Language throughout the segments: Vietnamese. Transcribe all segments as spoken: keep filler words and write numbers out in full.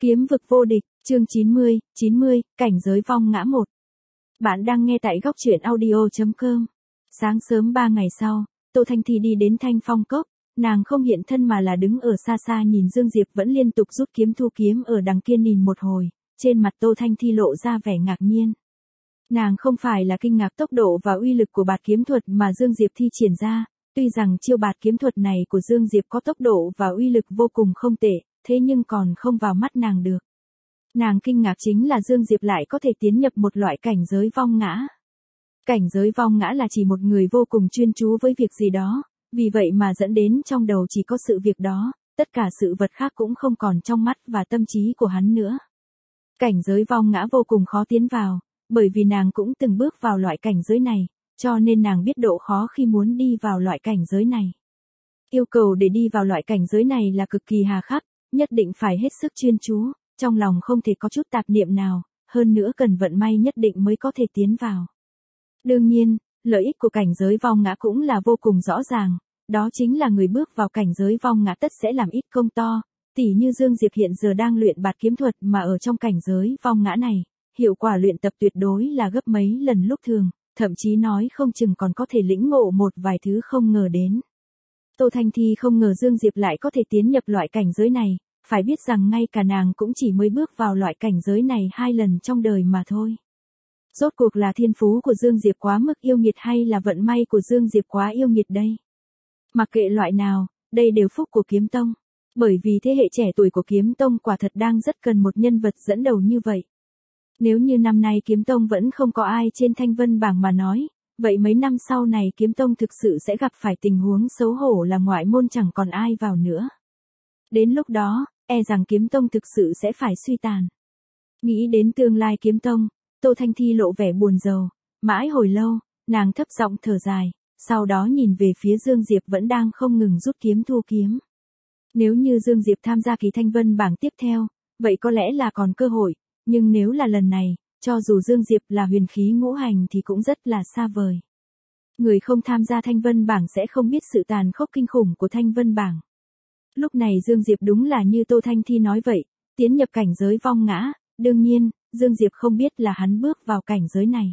Kiếm vực vô địch, chương chín mươi, chín mươi, cảnh giới vong ngã một. Bạn đang nghe tại góc truyện audio chấm com. Sáng sớm ba ngày sau, Tô Thanh Thi đi đến Thanh Phong Cốc, nàng không hiện thân mà là đứng ở xa xa nhìn Dương Diệp vẫn liên tục rút kiếm thu kiếm ở đằng kia nhìn một hồi, trên mặt Tô Thanh Thi lộ ra vẻ ngạc nhiên. Nàng không phải là kinh ngạc tốc độ và uy lực của bạt kiếm thuật mà Dương Diệp thi triển ra, tuy rằng chiêu bạt kiếm thuật này của Dương Diệp có tốc độ và uy lực vô cùng không tệ, thế nhưng còn không vào mắt nàng được. Nàng kinh ngạc chính là Dương Diệp lại có thể tiến nhập một loại cảnh giới vong ngã. Cảnh giới vong ngã là chỉ một người vô cùng chuyên chú với việc gì đó, vì vậy mà dẫn đến trong đầu chỉ có sự việc đó, tất cả sự vật khác cũng không còn trong mắt và tâm trí của hắn nữa. Cảnh giới vong ngã vô cùng khó tiến vào, bởi vì nàng cũng từng bước vào loại cảnh giới này, cho nên nàng biết độ khó khi muốn đi vào loại cảnh giới này. Yêu cầu để đi vào loại cảnh giới này là cực kỳ hà khắc, nhất định phải hết sức chuyên chú, trong lòng không thể có chút tạp niệm nào, hơn nữa cần vận may nhất định mới có thể tiến vào. Đương nhiên, lợi ích của cảnh giới vong ngã cũng là vô cùng rõ ràng, đó chính là người bước vào cảnh giới vong ngã tất sẽ làm ít công to, tỉ như Dương Diệp hiện giờ đang luyện bạt kiếm thuật mà ở trong cảnh giới vong ngã này, hiệu quả luyện tập tuyệt đối là gấp mấy lần lúc thường, thậm chí nói không chừng còn có thể lĩnh ngộ một vài thứ không ngờ đến. Tô Thanh Thi không ngờ Dương Diệp lại có thể tiến nhập loại cảnh giới này, phải biết rằng ngay cả nàng cũng chỉ mới bước vào loại cảnh giới này hai lần trong đời mà thôi. Rốt cuộc là thiên phú của Dương Diệp quá mức yêu nghiệt hay là vận may của Dương Diệp quá yêu nghiệt đây? Mặc kệ loại nào, đây đều phúc của Kiếm Tông. Bởi vì thế hệ trẻ tuổi của Kiếm Tông quả thật đang rất cần một nhân vật dẫn đầu như vậy. Nếu như năm nay Kiếm Tông vẫn không có ai trên thanh vân bảng mà nói, vậy mấy năm sau này Kiếm Tông thực sự sẽ gặp phải tình huống xấu hổ là ngoại môn chẳng còn ai vào nữa. Đến lúc đó, e rằng Kiếm Tông thực sự sẽ phải suy tàn. Nghĩ đến tương lai Kiếm Tông, Tô Thanh Thi lộ vẻ buồn rầu, mãi hồi lâu, nàng thấp giọng thở dài, sau đó nhìn về phía Dương Diệp vẫn đang không ngừng rút kiếm thu kiếm. Nếu như Dương Diệp tham gia kỳ thanh vân bảng tiếp theo, vậy có lẽ là còn cơ hội, nhưng nếu là lần này, cho dù Dương Diệp là huyền khí ngũ hành thì cũng rất là xa vời. Người không tham gia thanh vân bảng sẽ không biết sự tàn khốc kinh khủng của thanh vân bảng. Lúc này Dương Diệp đúng là như Tô Thanh Thi nói vậy, tiến nhập cảnh giới vong ngã, đương nhiên, Dương Diệp không biết là hắn bước vào cảnh giới này.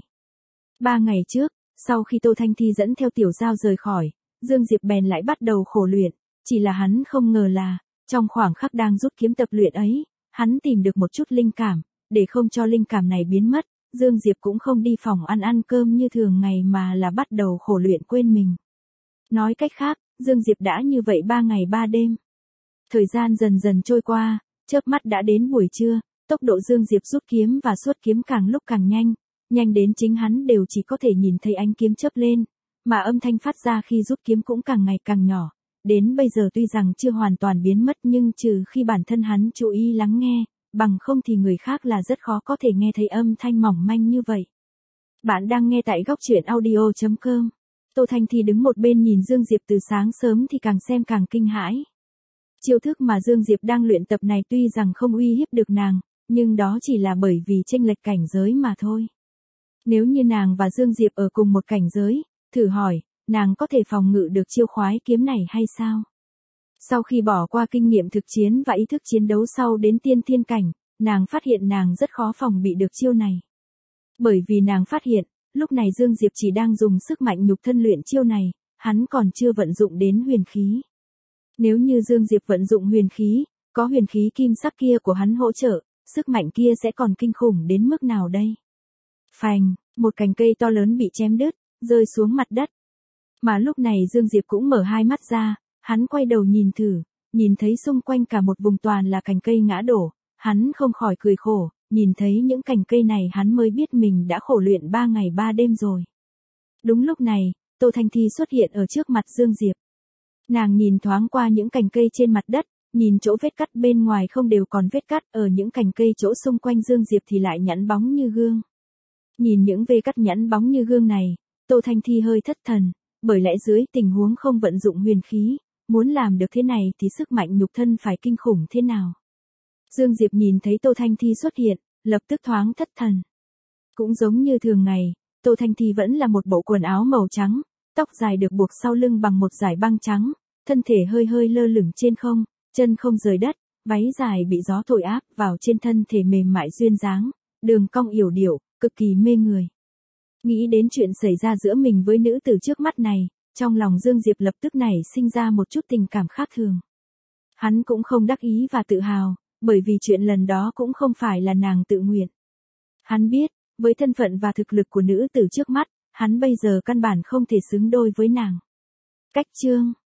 Ba ngày trước, sau khi Tô Thanh Thi dẫn theo Tiểu Giao rời khỏi, Dương Diệp bèn lại bắt đầu khổ luyện, chỉ là hắn không ngờ là, trong khoảng khắc đang rút kiếm tập luyện ấy, hắn tìm được một chút linh cảm, để không cho linh cảm này biến mất, Dương Diệp cũng không đi phòng ăn ăn cơm như thường ngày mà là bắt đầu khổ luyện quên mình. Nói cách khác, Dương Diệp đã như vậy ba ngày ba đêm. Thời gian dần dần trôi qua, chớp mắt đã đến buổi trưa, tốc độ Dương Diệp rút kiếm và xuất kiếm càng lúc càng nhanh, nhanh đến chính hắn đều chỉ có thể nhìn thấy ánh kiếm chớp lên, mà âm thanh phát ra khi rút kiếm cũng càng ngày càng nhỏ. Đến bây giờ tuy rằng chưa hoàn toàn biến mất nhưng trừ khi bản thân hắn chú ý lắng nghe, bằng không thì người khác là rất khó có thể nghe thấy âm thanh mỏng manh như vậy. Bạn đang nghe tại góc truyện audio chấm com. Tô Thanh Thi đứng một bên nhìn Dương Diệp từ sáng sớm thì càng xem càng kinh hãi. Chiêu thức mà Dương Diệp đang luyện tập này tuy rằng không uy hiếp được nàng, nhưng đó chỉ là bởi vì chênh lệch cảnh giới mà thôi. Nếu như nàng và Dương Diệp ở cùng một cảnh giới, thử hỏi, nàng có thể phòng ngự được chiêu khoái kiếm này hay sao? Sau khi bỏ qua kinh nghiệm thực chiến và ý thức chiến đấu sau đến tiên thiên cảnh, nàng phát hiện nàng rất khó phòng bị được chiêu này. Bởi vì nàng phát hiện, lúc này Dương Diệp chỉ đang dùng sức mạnh nhục thân luyện chiêu này, hắn còn chưa vận dụng đến huyền khí. Nếu như Dương Diệp vận dụng huyền khí, có huyền khí kim sắc kia của hắn hỗ trợ, sức mạnh kia sẽ còn kinh khủng đến mức nào đây? Phành, một cành cây to lớn bị chém đứt, rơi xuống mặt đất. Mà lúc này Dương Diệp cũng mở hai mắt ra, hắn quay đầu nhìn thử, nhìn thấy xung quanh cả một vùng toàn là cành cây ngã đổ, hắn không khỏi cười khổ, nhìn thấy những cành cây này hắn mới biết mình đã khổ luyện ba ngày ba đêm rồi. Đúng lúc này, Tô Thanh Thi xuất hiện ở trước mặt Dương Diệp. Nàng nhìn thoáng qua những cành cây trên mặt đất, nhìn chỗ vết cắt bên ngoài không đều còn vết cắt, ở những cành cây chỗ xung quanh Dương Diệp thì lại nhẵn bóng như gương. Nhìn những vết cắt nhẵn bóng như gương này, Tô Thanh Thi hơi thất thần, bởi lẽ dưới tình huống không vận dụng huyền khí, muốn làm được thế này thì sức mạnh nhục thân phải kinh khủng thế nào. Dương Diệp nhìn thấy Tô Thanh Thi xuất hiện, lập tức thoáng thất thần. Cũng giống như thường ngày, Tô Thanh Thi vẫn là một bộ quần áo màu trắng, tóc dài được buộc sau lưng bằng một dải băng trắng, thân thể hơi hơi lơ lửng trên không, chân không rời đất, váy dài bị gió thổi áp vào trên thân thể mềm mại duyên dáng, đường cong yểu điệu, cực kỳ mê người. Nghĩ đến chuyện xảy ra giữa mình với nữ tử trước mắt này, trong lòng Dương Diệp lập tức nảy sinh ra một chút tình cảm khác thường. Hắn cũng không đắc ý và tự hào, bởi vì chuyện lần đó cũng không phải là nàng tự nguyện. Hắn biết, với thân phận và thực lực của nữ tử trước mắt, hắn bây giờ căn bản không thể xứng đôi với nàng. Cách chương